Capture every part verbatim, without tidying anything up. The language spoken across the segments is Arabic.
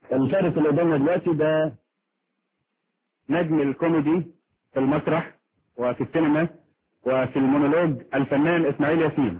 المشارك اللي قدامنا دلوقتي ده نجم الكوميدي في المسرح وفي السينما وفي المونولوج، الفنان اسماعيل ياسين.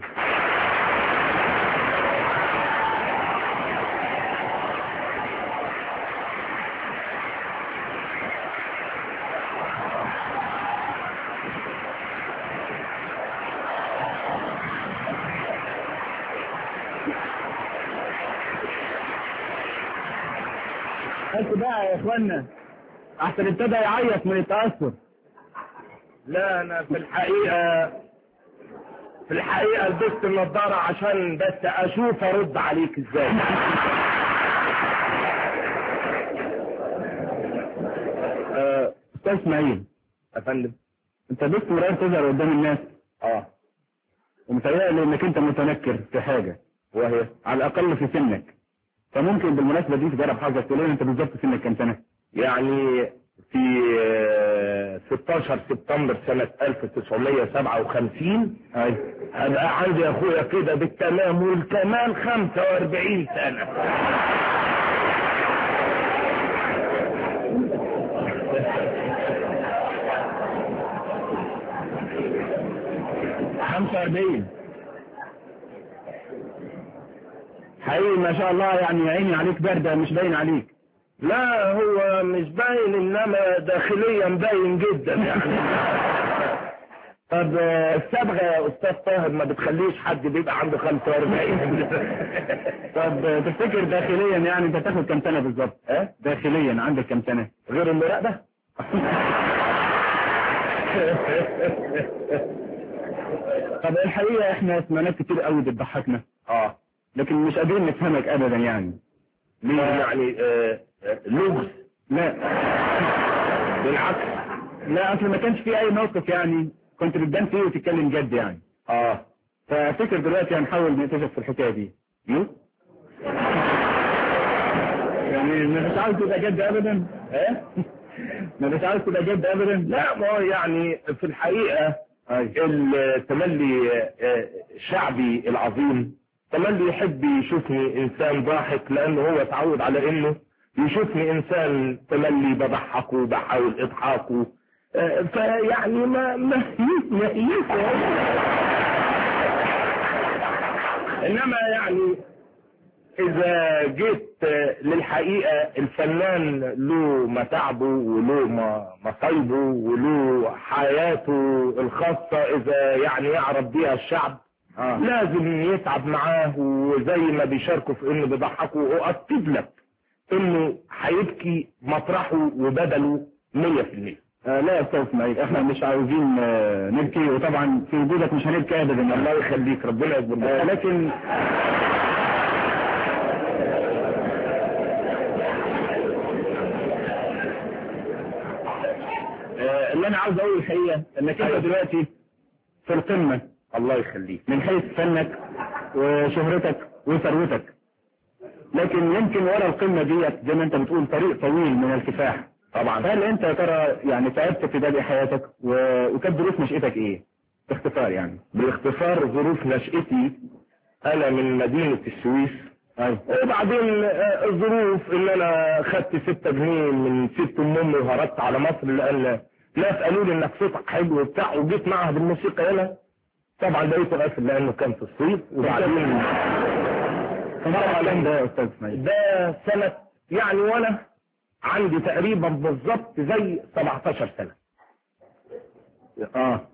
بس بقى يا اخوانا احسن ابتدى يعيط من التأثر. لا انا في الحقيقة في الحقيقة لبست النضارة عشان بس اشوف ارد عليك ازاي. استاذ اسماعيل يا فندم، انت باستمرار تظهر قدام الناس اه ومتهيألي انك انت متنكر في حاجة وهي على الاقل في سنك، فممكن بالمناسبة دي تجرب حظك تقول لي انت بالظبط سنك كام سنة؟ يعني في ستاشر سبتمبر سنة ألف وتسعمية وسبعة وخمسين ايوه هبقى عندي يا اخويا كده بالتمام والكمال خمسة واربعين سنة. خمسة واربعين حقيقي ما شاء الله، يعني عيني عليك باردة مش باين عليك. لا هو مش باين انما داخليا باين جدا يعني. طب الصبغه يا استاذ طاهر ما بتخليش حد بيبقى عنده خمسة واربعين. طب تفتكر داخليا يعني انت تاخد كام سنة بالظبط؟ اه داخليا عندك كام سنة؟ غير المراقبة؟ طب الحقيقة احنا سمعناك كتير قوي بتضحكنا، اه لكن مش قادرين نفهمك ابدا يعني. ليه يعني آه آه لغز؟ لا بالعكس، لا اصل ما كانش في اي موقف يعني كنت بتبان فيه وتتكلم جد يعني. اه فافتكر دلوقتي هنحاول نكتشف في الحكايه دي. يو يعني مش عاوز تبقى جد ابدا؟ ايه مش عاوز تبقى جد ابدا؟ لا ما هو يعني في الحقيقه التملي الشعبي العظيم تملي يحب يشوفني انسان ضاحك، لانه هو اتعود على انه يشوفني انسان تملي بضحكه وبحاول اضحاكه، فيعني ما ما ما انما يعني اذا جيت للحقيقة الفنان له متاعبه وله مصايبه وله حياته الخاصة اذا يعني يعرف بيها الشعب. آه. لازم يتعب معاه، وزي ما بيشاركوا في انه بيضحكوا واكد لك انه هيبكي مطرحه وبدله مية في المية. آه لا يا استاذ اسماعيل احنا مش عاوزين آه نبكي، وطبعا في وجودك مش هنبكي ابدا. الله يخليك، ربنا يكبر. آه لكن آه اللي انا عاوز اقول الحقيقه انك انت دلوقتي في القمه. الله يخليك. من حيث فنك وشهرتك وثروتك، لكن يمكن ورا القمه ديت زي ما انت بتقول طريق طويل من الكفاح. طبعا. هل انت يا ترى يعني تعبت في بدء حياتك و... وكانت ظروف نشأتك ايه؟ باختصار يعني. باختصار ظروف نشأتي انا من مدينة السويس. ايوه. وبعدين الظروف ان انا خدت ستة جنيه من ست ام امي وهربت على مصر، لان ناس قالوا لي انك صوتك حلو وبتاع، وجيت معهد الموسيقى هنا. طبعا بقيت غافل لانه كان في الصيف. وبعدين طبعا ده يا استاذ اسماعيل ده سنة يعني وانا عندي تقريبا بالظبط زي سبعتاشر سنة. اه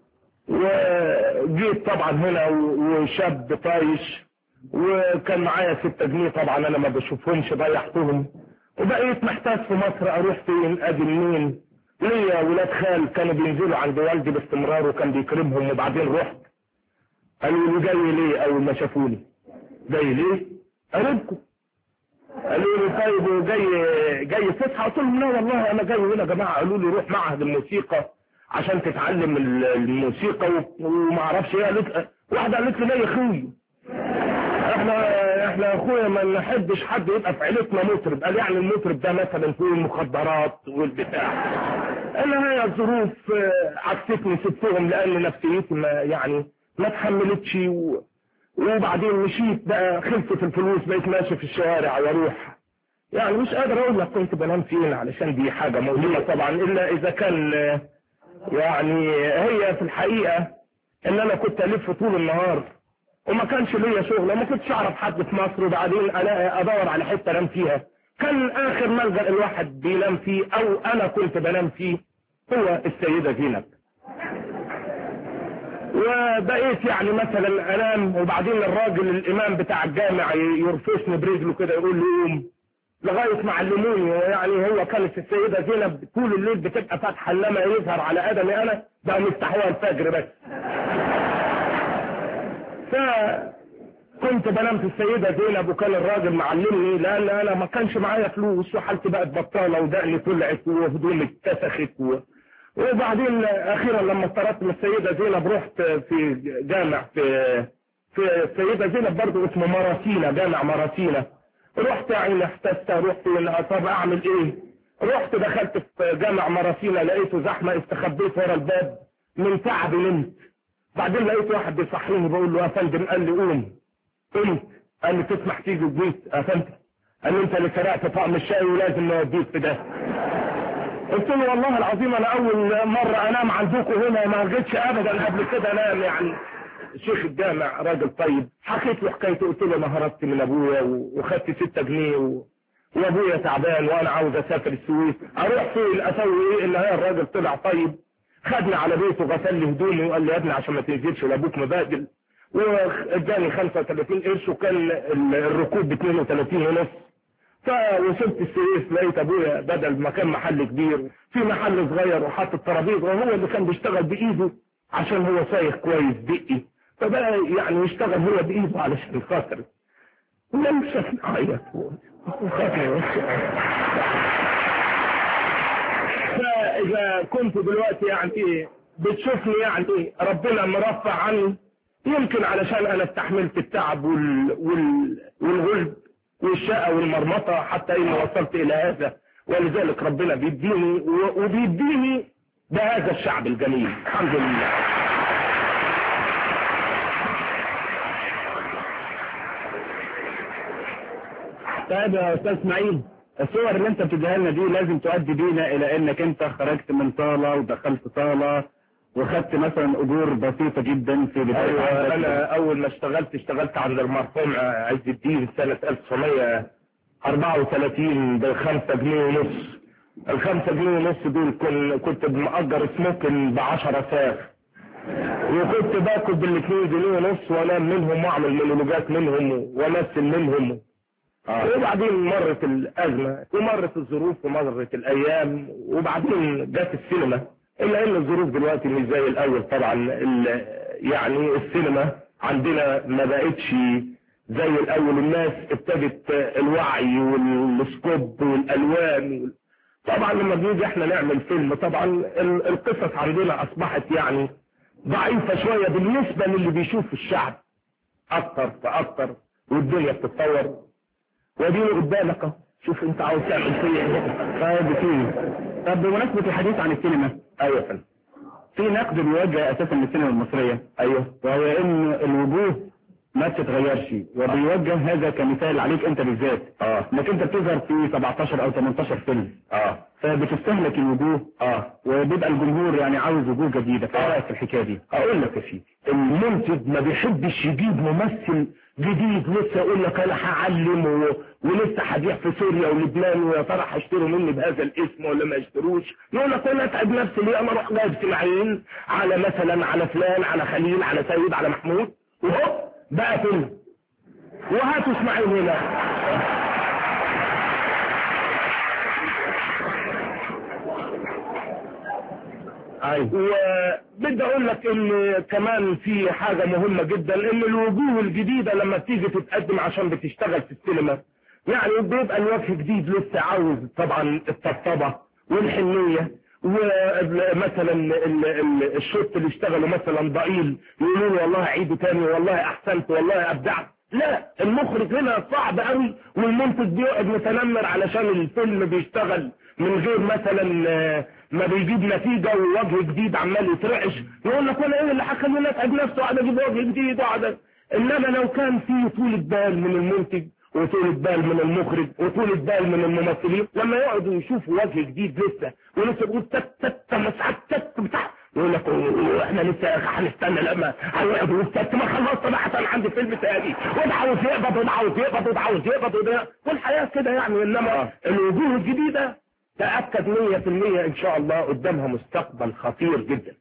وجيت طبعا هنا وشاب طايش، وكان معايا ستة جنيه طبعا انا ما بشوفهمش ضيعتهم، وبقيت محتاج في مصر اروح فين اجي منين. ليا ولاد خال كانوا بينزلوا عند والدي باستمرار وكان بيكرمهم، وبعدين رحت قالوا لي جاي ليه اول ما شافوني؟ جاي ليه؟ قريبكم. قالوا لي طيب وجاي جاي فسحه؟ قلت لهم لا والله انا جاي هنا يا جماعه. قالوا لي روح معهد الموسيقى عشان تتعلم الموسيقى وما اعرفش ايه. قالت واحده قالت لي لا يا اخوي احنا احنا يا اخويا ما نحبش حد يبقى في عيلتنا مطرب. قال يعني المطرب ده مثلا فيه المخدرات والبتاع. انا هي الظروف عكستني سبتهم لان نفسيتي ما يعني ما تحملتش. و... وبعدين مشيت بقى خلصت الفلوس، بقيت ماشي في الشوارع واروح يعني مش قادر اقول لك كنت بنام فين علشان دي حاجة مهمة طبعا، الا اذا كان يعني هي في الحقيقة ان انا كنت الف طول النهار وما كانش ليا شغل، ما كنتش اعرف حد في مصر، وبعدين الاقي ادور على حتة انام فيها. كان اخر ملجأ الواحد بينام فيه او انا كنت بنام فيه هو السيدة زينب. وبقيت يعني مثلا انام وبعدين الراجل الامام بتاع الجامع يرفسني برجله كده يقول لي قوم، لغايه ما علموني. يعني هو كانت السيده زينب طول الليل بتبقى فاتحه لما يظهر على ادمي انا بقى مفتحوها الفجر بس. فكنت بنام في السيده زينب وكان الراجل معلمني، لان انا ما كانش معايا فلوس وحالتي بقت بطاله ودقني طلعت وهدومي اتسخت و... وبعدين اخيرا لما اضطرت من السيدة زينب رحت في جامع في في السيدة زينب برضو اسمه مراسينا، جامع مراسينا. رحت يعني احتست، رحت طب اعمل ايه؟ رحت دخلت في جامع مراسينا لقيته زحمة، استخبيت ورا الباب من تعب نمت. بعدين لقيت واحد بيصحيني بقول له يا فندم، قال لي قوم. قمت، قال لي تسمح تيجي وجيت يا فندم؟ قال لي انت اللي سرقت طقم الشاي ولازم نوديك في ده. قلت له والله العظيم انا اول مرة انام عندكم هنا، ما جيتش ابدا قبل كده انام. يعني شيخ الجامع راجل طيب، حكيت له حكايته، قلت له انا هربت من ابويا وخدت ستة جنيه و... وابويا تعبان وانا عاوز اسافر السويس، اروح فين اسوي ايه؟ الا هي الراجل طلع طيب، خدني على بيته غسل لي هدومي وقال لي يا ابني عشان ما تنزلش لابوك مبادل، واداني خمسة وثلاثين قرش وكان الركوب ب اثنين وثلاثين ونص. فوصلت السويس لقيت ابويا بدل ما كان محل كبير في محل صغير وحط الترابيزه، وهو اللي كان بيشتغل بايده عشان هو سايق كويس دقي، فبقى يعني يشتغل هو بايده علشان خاطر لم شافني عيط وخاطر. فاذا كنت دلوقتي يعني بتشوفني يعني ربنا مرفع عني، يمكن علشان انا استحملت التعب وال... وال... والغلب والشقة والمرمطة حتى اني وصلت الى هذا، ولذلك ربنا بيديني وبيديني بهذا الشعب الجميل الحمد لله. طيب يا استاذ اسماعيل، الصور اللي انت بتديها لنا دي لازم تؤدي بينا الى انك انت خرجت من صالة ودخلت صالة وخدت مثلا اجور بسيطة جدا في بداية. ايوه انا اول ما اشتغلت اشتغلت عند المرحوم عز الدين سنة ألف وتسعمية وأربعة وثلاثين بخمسة جنيه ونص. الخمسة جنيه ونص دول كنت مأجر سموكن بعشرة ساغ، وكنت باكل بالاثنين جنيه ونص وانام منهم واعمل مونولوجات منهم وامثل منهم. آه. وبعدين مرت الازمة ومرت الظروف ومرت الايام وبعدين جت السينما، الا ان الظروف دلوقتي مش زي الاول طبعا. يعني السينما عندنا ما بقتش زي الاول، الناس ابتدت الوعي والسكوب والالوان. طبعا لما بنيجي احنا نعمل فيلم طبعا القصص عندنا اصبحت يعني ضعيفة شوية بالنسبة للي بيشوف الشعب اكتر فاكتر، والدنيا بتتطور وديني قدامك شوف انت عاوز تعمل فيا. طيب فيه. طب بمناسبة الحديث عن السينما، ايوه فندم، في نقد بيوجه اساسا للسينما المصرية، ايوه، وهو ان الوجوه ما تتغيرش، وبيوجه هذا كمثال عليك انت بالذات، اه انك انت بتظهر في سبعتاشر او ثمانية عشر فيلم، اه فبتستهلك الوجوه، اه وبيبقى الجمهور يعني عاوز وجوه جديدة. فايه رايك في الحكايه دي؟ اقول لك يا سيدي، المنتج ما بيحبش يجيب ممثل جديد لسه يقول لك انا هعلم و... ولسه هبيع في سوريا ولبنان ويا ترى هيشتروا مني بهذا الاسم ولا ما يشتروش. يقول لك انا اتعب نفسي ليه؟ انا اروح جايب سماعين على مثلا على فلان على خليل على سيد على محمود وهوب بقى فيلم، وهاتوا اسماعيل هنا. وبدي اقول لك ان كمان في حاجة مهمة جدا، ان الوجوه الجديدة لما بتيجي تتقدم عشان بتشتغل في السينما يعني بيبقى الوجه جديد لسه عاوز طبعا الطبطبة والحنية، ومثلا الشوط اللي اشتغلوا مثلا ضئيل يقولوا له والله عيده تاني والله احسنت والله ابدعت. لا، المخرج هنا صعب قوي، والمنتج بيقعد متنمر علشان الفيلم بيشتغل من غير مثلا ما بيجيب نتيجة ووجه جديد عمال يترعش. يقول لك وانا ايه اللي هخليني اتعب نفسه وقعد اجيب وجه جديد وقعد. انما لو كان في طولة بال من المنتج وطولة بال من المخرج وطولة بال من الممثلين لما يقعدوا يشوفوا وجه جديد لسه ولسه بيقول تت تت مسحت تت بتاع يقول لك احنا لسه هنستنى لما هيقعدوا تت ما خلصت بقى عشان عندي فيلم تاني وده عاوز يقبض وده عاوز يقبض وده عاوز يقبض وده والحياه كده يعني. انما الوجوه الجديده تاكد مية في المية ان شاء الله قدامها مستقبل خطير جدا.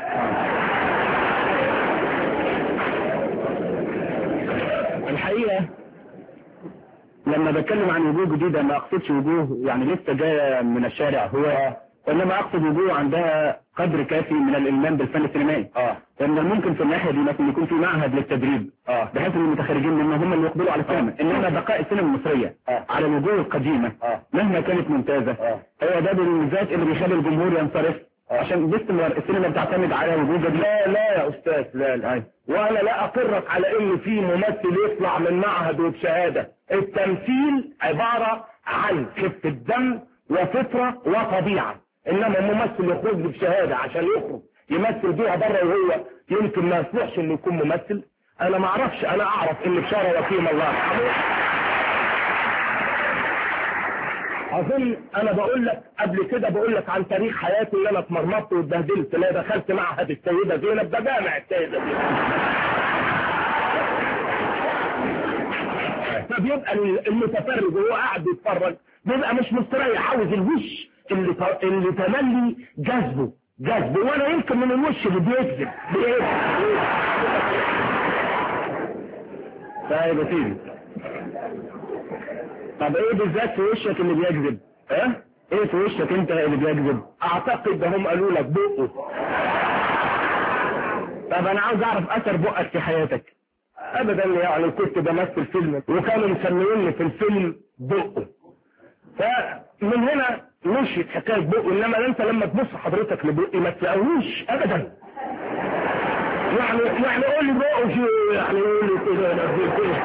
الحقيقه لما بتكلم عن وجوه جديده ما اقصدش وجوه يعني لسه جايه من الشارع هو، وانما اقصد وجوه عندها قدر كافي من الالمام بالفن السينمائي. اه وان الممكن في الناحيه دي مثلا يكون في معهد للتدريب اه بحيث ان المتخرجين منه هم اللي يقبلوا على السينما. انما بقاء السينما المصريه آه. على الوجوه القديمه آه. مهما كانت ممتازه آه. هو ده بالذات اللي بيخلي الجمهور ينصرف آه. عشان باستمرار السينما بتعتمد على وجوه جديده. لا لا يا استاذ لا لا وانا لا اقرك على ان في ممثل يطلع من معهد وبشهاده. التمثيل عباره عن خفه دم وفطره وطبيعه، انما ممثل يخرج بشهاده عشان يخرج يمثل بيها بره وهو يمكن ما يصلحش انه يكون ممثل. انا ما اعرفش، انا اعرف ان بشاره وكيم الله يرحمه اظن انا بقول لك قبل كده بقول لك عن تاريخ حياتي اللي انا اتمرمطت واتبهدلت. لا دخلت معهد السيده زينب ده جامع السيده زينب. فبيبقى المتفرج وهو قاعد بيتفرج بيبقى مش مستريح، عاوز الوش اللي ط... اللي تملي جذبه جذبه وانا يمكن من الوش اللي بيكذب بيكذب. طيب يا سيدي، طب ايه بالذات في وشك اللي بيكذب؟ اه ايه في وشك انت اللي بيكذب؟ اعتقد ده هم قالوا لك بقه. طب انا عاوز اعرف اثر بقك في حياتك. ابدا يعني كنت بمثل فيلم وكانوا مسميني في الفيلم بقه، فمن هنا مشيت حكايه بقه. انما انت لما تبص حضرتك لبقي ما تلاقوش ابدا. يعني يعني قول لي بقه شو يعني قول لي كده كده.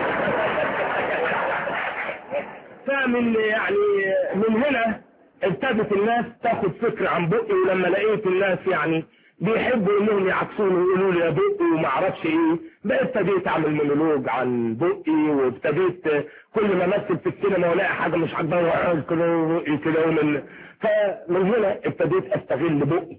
فمن يعني من هنا ابتدت الناس تاخد فكره عن بقي. ولما لقيت الناس يعني بيحبوا انهم يعكسوني ويقولوا لي يا بقي وما اعرفش ايه، بقى ابتديت اعمل مونولوج عن بقي. وابتديت كل ما امثل في السينما والاقي حاجه مش عاجباني واقعد كده بقي كده ومن فمن هنا ابتديت استغل بقي.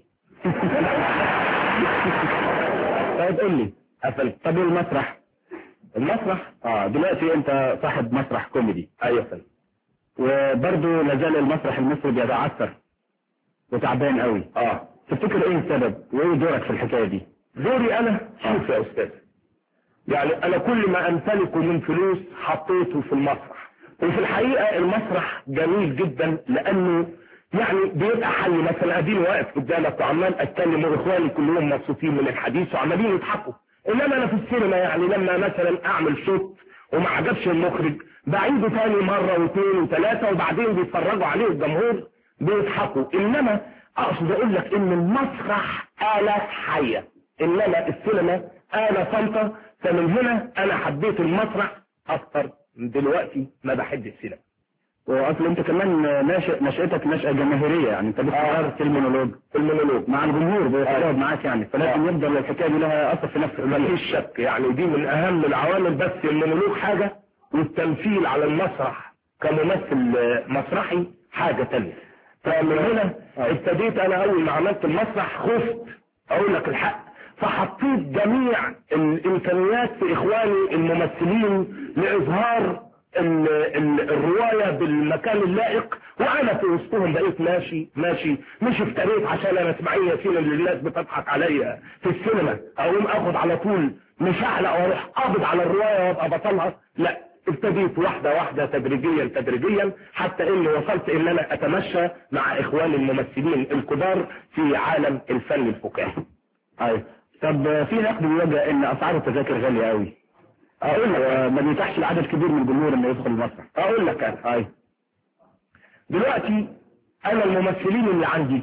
طيب قول لي قفلت. طب المسرح المسرح اه دلوقتي انت صاحب مسرح كوميدي. ايوه فندم. وبرضه لازال المسرح المصري بيتعثر وتعبان قوي. اه تفتكر ايه السبب وايه دورك في الحكايه دي؟ دوري انا شوف يا استاذ، يعني انا كل ما امتلكه من فلوس حطيته في المسرح. وفي الحقيقه المسرح جميل جدا لانه يعني بيبقى حل. مثلا اديني واقف قدامك وعمال اتكلم واخواني كلهم مبسوطين من الحديث وعمالين يضحكوا. انما انا في السينما يعني لما مثلا اعمل شوت وما عجبش المخرج بعيده تاني مره واثنين وثلاثه وبعدين بيتفرجوا عليه الجمهور بيضحكوا. انما اقصد اقول لك ان المسرح آلة حية انما السينما آلة صامتة. فمن هنا انا حبيت المسرح اكتر من دلوقتي ما بحب السينما. واصل انت كمان ناشئ نشأتك نشأة جماهيرية، يعني انت بتظهر في المونولوج في المونولوج مع الجمهور بيقعد معاك يعني، فلازم آه. يفضل الحكايه دي لها اثر في نفسك. مفيش شك يعني دي من اهم العوامل. بس المونولوج حاجة والتمثيل على المسرح كممثل مسرحي حاجة تانية. فمن هنا ابتديت انا اول ما عملت المسرح خفت اقول لك الحق، فحطيت جميع الامكانيات في اخواني الممثلين لاظهار ال ال الرواية بالمكان اللائق. وانا في وسطهم بقيت ماشي ماشي مش افتريت عشان انا اسماعيل ياسين اللي الناس بتضحك عليا في السينما اقوم اخد على طول مش احلق واروح قابض على الرواية وابقى بطلها. لا، ابتديت واحدة واحدة تدريجيا تدريجيا حتى اني وصلت ان انا اتمشى مع اخواني الممثلين الكبار في عالم الفن الفكاهي. ايوه. طب في نقد بيوجه ان اسعار التذاكر غالية قوي. اقول لك ما بيتاحش لعدد كبير من الجمهور انه يدخل المسرح. اقول لك انا ايوه دلوقتي انا الممثلين اللي عندي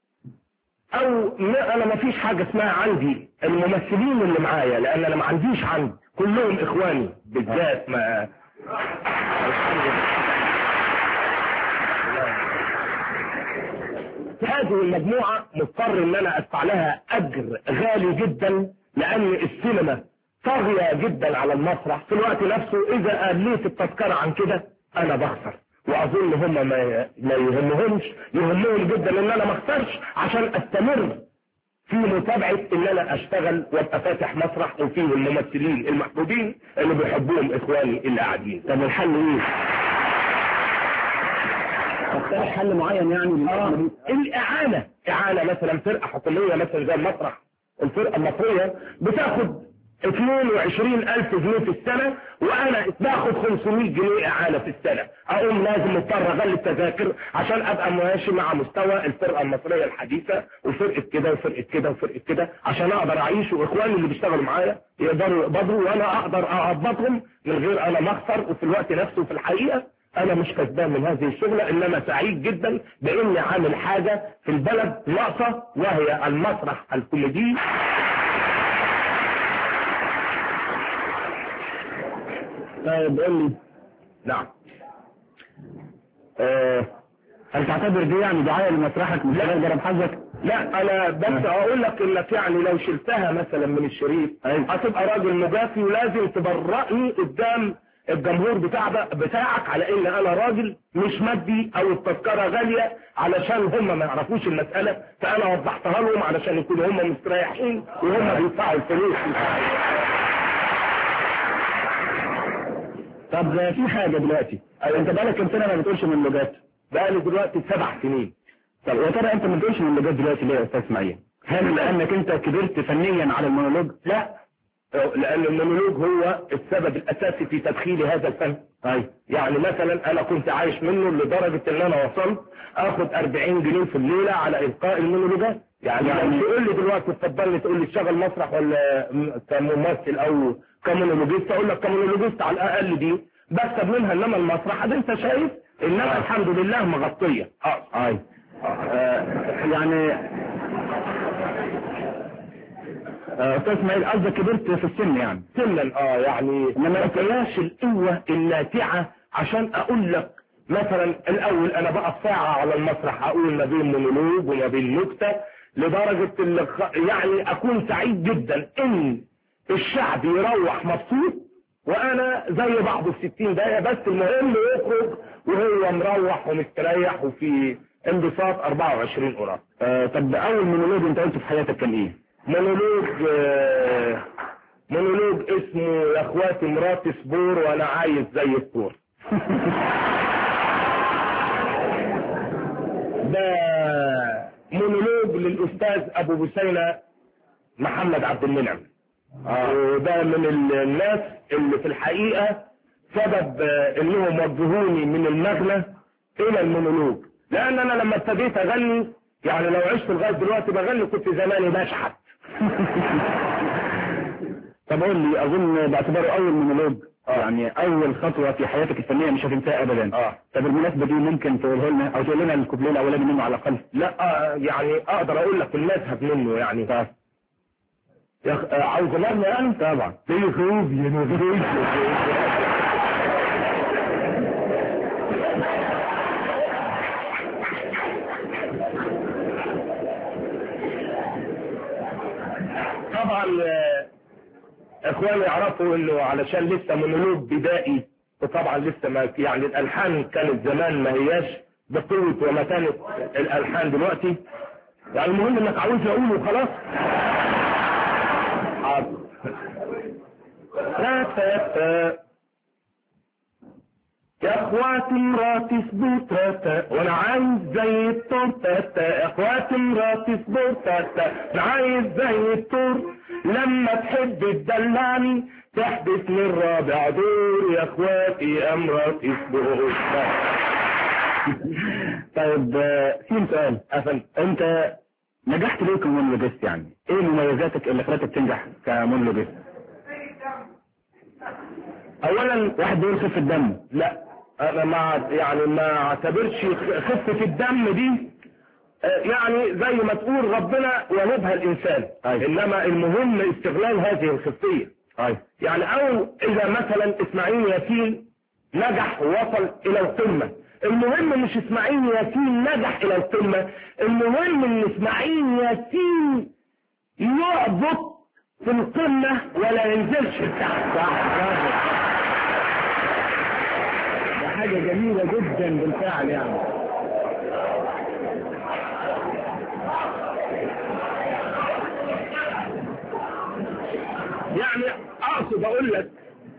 او انا ما فيش حاجة اسمها عندي الممثلين اللي معايا لان انا ما عنديش عندي كلهم اخواني بالذات. ما هذه المجموعة مضطر ان انا ادفع لها اجر غالي جدا لان السينما طاغية جدا على المسرح، في الوقت نفسه اذا قليت التذكرة عن كده انا بخسر، واظن هم ما ما يهمهمش، يهمهم جدا ان انا ما اخسرش عشان استمر في متابعة ان انا اشتغل وابقى فاتح مسرح وفيه الممثلين المحبوبين اللي بيحبوهم اخواني اللي قاعدين. طب الحل ايه؟ تقترح حل معين يعني؟ آه. الاعانة، اعانة مثلا فرقة حكومية مثلا زي المسرح الفرقة المصرية بتاخد اثنين وعشرين الف جنيه في السنة، وانا باخد خمسمية جنيه اعانة في السنة، اقوم لازم مضطر اغلي التذاكر عشان ابقى ماشي مع مستوى الفرقة المصرية الحديثة، وفرقة كده وفرقة كده وفرقة كده، عشان اقدر اعيش واخواني اللي بيشتغلوا معايا يقدروا يقبضوا وانا اقدر اقبضهم من غير انا ما اخسر، وفي الوقت نفسه في الحقيقة انا مش كسبان من هذه الشغلة، انما سعيد جدا باني عامل حاجة في البلد ناقصة، وهي المسرح الكوميدي. طيب قول لي. نعم. آه. هل تعتبر دي يعني دعاية لمسرحك من خلال جرب حظك؟ لا انا بس اقول لك انك يعني لو شلتها مثلا من الشريط هتبقى راجل مجافي، ولازم تبرئني قدام الجمهور بتاع بتاعك على ان انا راجل مش مادي او التذكرة غالية علشان هم ما يعرفوش المسألة، فانا وضحتها لهم علشان يكونوا هم مستريحين وهم بيدفعوا الفلوس. طب في حاجة دلوقتي، انت بقالك كم سنة ما بتقولش مونولوجات؟ بقالي دلوقتي سبع سنين. طب يا ترى انت ما بتقولش مونولوجات دلوقتي ليه يا استاذ اسماعيل؟ هل لانك انت كبرت فنيا على المونولوج؟ لا، لان المونولوج هو السبب الاساسي في تدخيل هذا الفن. اي يعني مثلا انا كنت عايش منه لدرجة ان انا وصلت اخد اربعين جنيه في الليلة على القاء المونولوجات. يعني, يعني لو تقول لي دلوقتي اتفضل لي تقول لي اشتغل مسرح ولا كممثل او كمونولوجيست، اقول لك كمونولوجيست على الاقل دي بكسب منها، انما المسرح ده انت شايف انما الحمد لله مغطية. اه اي آه. يعني استاذ اسماعيل قصدك كبرت في السن يعني؟ سنا اه يعني ما فيهاش القوة اللاتعة عشان اقول لك مثلا الاول انا بقى ساعة على المسرح اقول ما بين مونولوج وما بين نكتة، لدرجة اللي يعني اكون سعيد جدا ان الشعب يروح مبسوط وانا زي بعض الستين دقيقة، بس المهم يخرج وهو مروح ومستريح وفي انبساط اربعة وعشرين قرار. آه طب اول مونولوج انت قلته في حياتك كان ايه؟ مونولوج آه مونولوج اسمه يا اخواتي مراتي صبور وانا عايز زي الطور. ده مونولوج للاستاذ ابو بسينة محمد عبد المنعم. آه. وده من الناس اللي في الحقيقة سبب آه انهم وجهوني من المغنى الى المونولوج، لان انا لما ابتديت اغني يعني لو عشت لغايه دلوقتي بغني كنت زماني بشحت. طب قول لي، اظن باعتباره اول مونولوج آه. يعني اول خطوه في حياتك الفنيه مش هتنساها ابدا. اه طب بالمناسبه دي ممكن تقولها لنا او تقول لنا الكوبليه الاولاني منه على الاقل؟ لا آه يعني اقدر اقول لك المذهب منه يعني. طب يا أخ... آه عاوز اغني يعني؟ طبعا. ليه خوف يا نغيش. طبعا اخواني يعرفوا انه علشان لسه مونولوج بدائي، وطبعا لسه ما يعني الالحان كانت زمان ما هياش بقوة ومتانة الالحان دلوقتي، يعني المهم انك عاوز اقوله وخلاص. حاضر. يا اخواتي مراتي صبوتة وانا عايز زي الطور تاتا، يا اخواتي مراتي صبوتة انا عايز زي الطور، لما تحب تدلعني تحبسني الرابع دور، يا اخواتي يا مراتي صبوتة. طيب في سؤال افل، انت نجحت ليه كمونولوجيست؟ يعني ايه مميزاتك اللي خلتك تنجح كمونولوجيست؟ اولا واحد بيقول خفة الدم. لا انا ما يعني ما اعتبرش خفة الدم دي يعني زي ما تقول ربنا ولبها الانسان. أي. انما المهم استغلال هذه الخفية. أي. يعني او اذا مثلا اسماعيل ياسين نجح ووصل الى القمة، المهم مش اسماعيل ياسين نجح الى القمة، المهم ان اسماعيل ياسين يعبط في القمة ولا ينزلش تحت. ده حاجة جميلة جدا بالفعل يعني. يعني اقصد اقول لك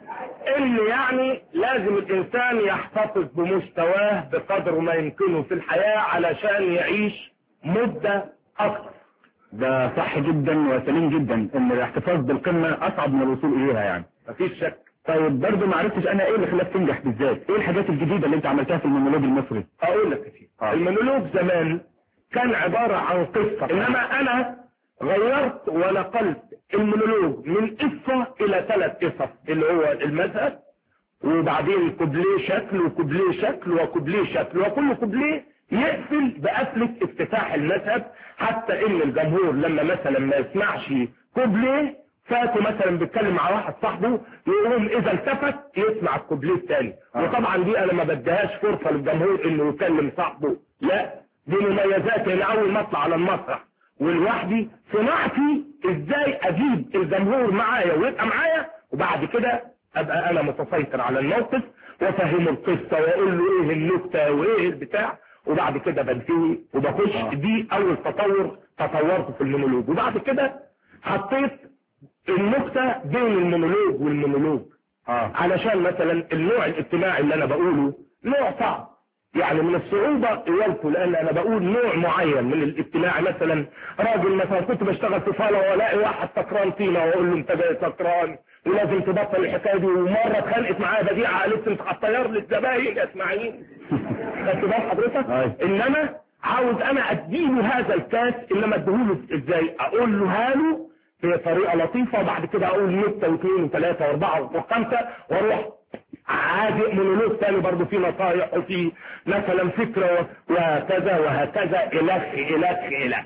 ان يعني لازم الانسان يحتفظ بمستواه بقدر ما يمكنه في الحياة علشان يعيش مدة اكتر. ده صح جدا وسليم جدا ان الاحتفاظ بالقمة اصعب من الوصول اليها يعني. مفيش شك. طيب برضه ما عرفتش انا ايه اللي خلاك تنجح بالذات؟ ايه الحاجات الجديدة اللي انت عملتها في المونولوج المصري؟ اقول لك يا سيدي، آه. المونولوج زمان كان عبارة عن قصة، انما انا غيرت ونقلت المونولوج من قصة الى ثلاث قصص، اللي هو المذهب وبعدين كوبليه شكل وكوبليه شكل وكوبليه شكل، وكل كوبليه يقفل بقفلة افتتاح المذهب، حتى ان الجمهور لما مثلا ما يسمعش كوبليه فاتوا مثلا بيتكلم مع واحد صاحبه يقوم اذا التفت يسمع الكوبليه الثاني. آه. وطبعا دي انا ما بديهاش فرصة للجمهور انه يكلم صاحبه، لا دي مميزات. ان اول ما اطلع على المسرح ولوحدي صناعتي ازاي اجيب الجمهور معايا ويبقى معايا، وبعد كده ابقى انا متسيطر على الموقف وافهمه القصه واقول له ايه النكته وايه البتاع، وبعد كده بنتهي وبخش. آه. دي اول تطور تطورت في المونولوج. وبعد كده حطيت النكته بين المونولوج والمونولوج، اه علشان مثلا النوع الاجتماعي اللي انا بقوله نوع صعب يعني من الصعوبة طولته، لان انا بقول نوع معين من الاجتماع. مثلا راجل مثلا كنت بشتغل في صالة والاقي واحد سكران طينة واقول له انت جاي سكران ولازم تبطل الحكاية دي، ومرة اتخانقت معايا بديعة قالت انت هتطير لي الزباين يا اسماعيل. خدت بال حضرتك؟ أي. انما عاوز انا اديله هذا الكاس، انما اديهوله ازاي؟ اقول له هاله بطريقة لطيفة، وبعد كده اقول نكتة واثنين وثلاثة واربعة وخمسة واروح عادي مونولوج ثاني برضه فيه نصائح وفي مثلا فكرة وهكذا وهكذا الخ الخ الخ.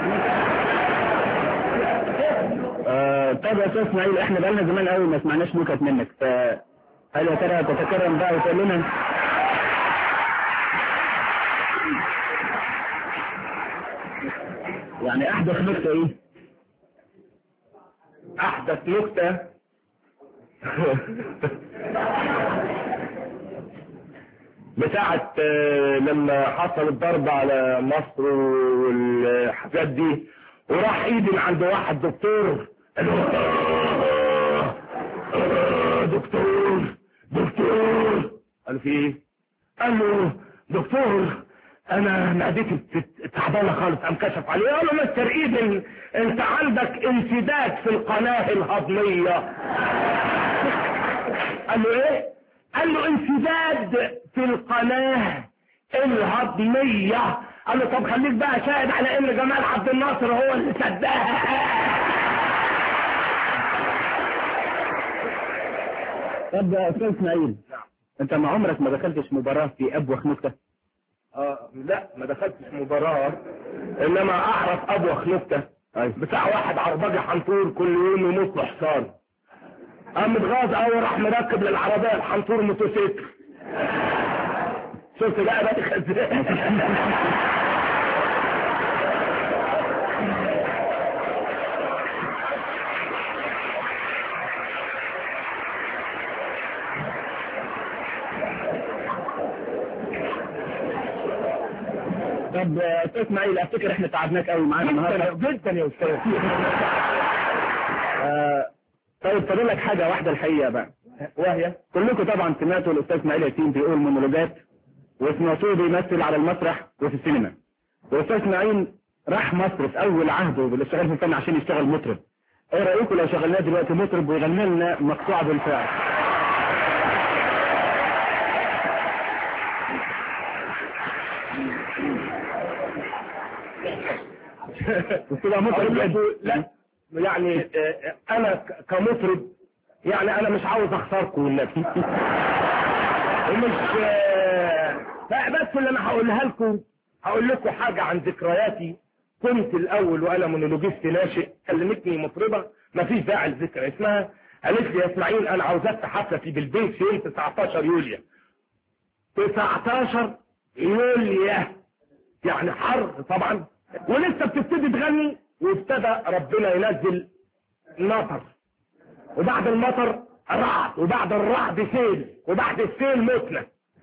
آه، طب يا استاذ اسماعيل، احنا بقالنا زمان قوي ما سمعناش نكت منك، فهل يا ترى تتكرم بقى وتقول لنا؟ يعني احدث نكته ايه؟ احدث نكتة بتاعت لما حصل الضرب على مصر والحاجات دي، وراح ايدي من عند واحد دكتور قال له آه آه دكتور دكتور. قال في ايه؟ قال له دكتور انا معدتي تعبانه خالص. قام كشف عليه قال له مستر ايدن انت عندك انسداد في القناه الهضميه. قال له ايه؟ قال له انسداد في القناه الهضميه. قال له طب خليك بقى شاهد على ان جمال عبد الناصر هو اللي سدها. طب يا استاذ اسماعيل، انت ما عمرك ما دخلتش مباراه في ابوخ نكته؟ اه لا ما دخلتش مباراة، انما اعرف ابوخ نكتة بتاع واحد عربجي حنطور كل يوم يموت له حصان، قام متغاظ قوي راح مركب للعربية الحنطور موتوسيكل. شفت بقى بقى ازاي؟ طب يا استاذ اسماعيل، افتكر احنا تعبناك قوي معانا النهارده جدا يا استاذ. آه، طيب فاضل لك حاجه واحده الحقيقه بقى، وهي كلكم طبعا سمعتوا الاستاذ اسماعيل ياسين بيقول مونولوجات، وسمعتوه بيمثل على المسرح وفي السينما. والاستاذ اسماعيل راح مصر في اول عهده بالاشتغال في الفن عشان يشتغل مطرب. ايه رايكم لو شغلناه دلوقتي مطرب ويغني لنا مقطوعه بالفعل؟ وكده مطرب لا يعني انا كمطرب يعني انا مش عاوز اخسركم والنبي. ومش لا بس اللي انا هقولها لكم هقول لكم حاجه عن ذكرياتي. كنت الاول وانا مونولوجيست ناشئ، كلمتني مطربه ما فيش داعي للذكر اسمها، قالت لي يا اسماعيل انا عاوزاك حفله في بالبيت في يوم تسعتاشر يوليو. تسعتاشر يوليو يعني حر طبعا، ولسه بتبتدي تغني، وابتدى ربنا ينزل مطر، وبعد المطر رعد، وبعد الرعد سيل، وبعد السيل متنا.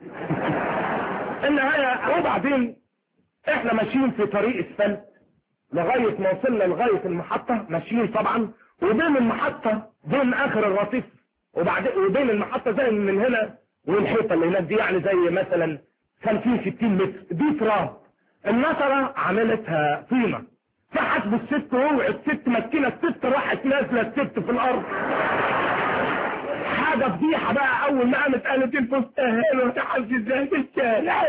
النهاية وبعدين احنا ماشيين في طريق اسفلت لغاية ما وصلنا لغاية المحطة، ماشيين طبعا، وبين المحطة بين اخر الرصيف وبعدين وبين المحطة زي من هنا والحيطة اللي هناك دي يعني زي مثلا خمسين ستين متر، دي تراب. النطرة عملتها طينة، فحسب الست ووعي الست مسكينة، الست راحت نازلة الست في الارض. حاجة فضيحة بقى. اول ما قامت قالت الفستان وتحس ازاي في الشارع.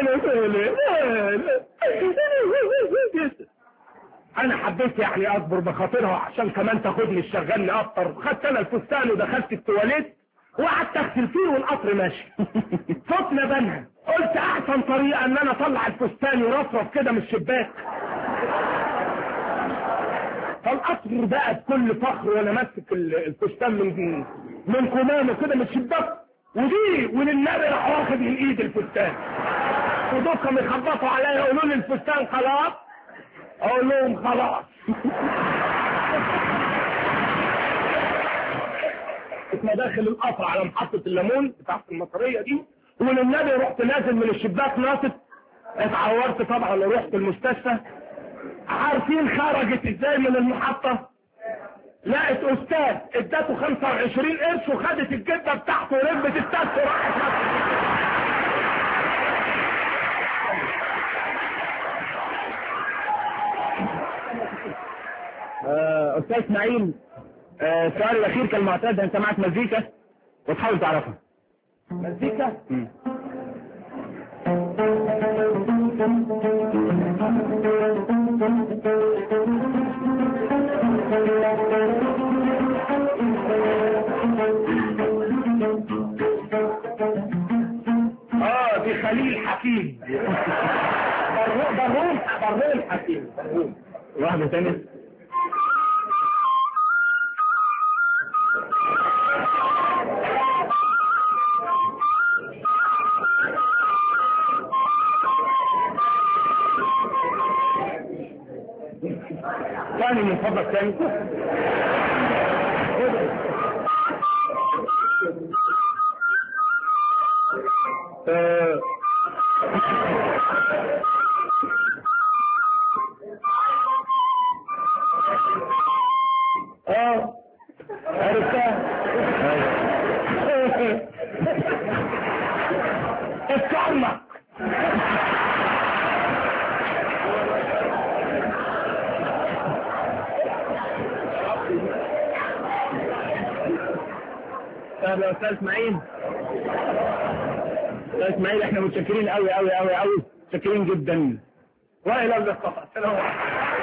انا حبيت يعني اصبر بخاطرها عشان كمان تاخدني تشغلني اكتر. خدت انا الفستان ودخلت التواليت وقعدت اغسل فيه والقطر ماشي. فوتنا بنها، قلت احسن طريقة ان انا اطلع الفستان ورفرف كده من الشباك. فالقطر بقى بكل فخر وانا ماسك الفستان من من كمامه كده من الشباك، ودي وللنبي راح واخد من ايد الفستان، ودول كانوا يخبطوا عليا يقولوا لي الفستان خلاص، اقول لهم خلاص. كنت داخل القطر على محطة الليمون بتاعت المطرية دي، وللنبي رحت نازل من الشباك ناطط، اتعورت طبعا ورحت المستشفى. عارفين خرجت ازاي من المحطة؟ لقت استاذ ادته خمسة وعشرين قرش وخدت الجبة بتاعته وركبت التاكسي وراحت. آه، استاذ اسماعيل، آه، السؤال الاخير كالمعتاد، انت معك مزيكا وتحاول تعرفها. مزيكا؟ مم. اه دي خليل حكيم. برهون برهون حكيم. برهون. واحدة ثانية. ثاني من فضلك ثاني. اه اه عرفتها. اتكرمك. طيب يا استاذ اسماعيل، استاذ اسماعيل احنا متشكرين قوي قوي قوي قوي، متشكرين جدا. والى اللقاء. السلام عليكم.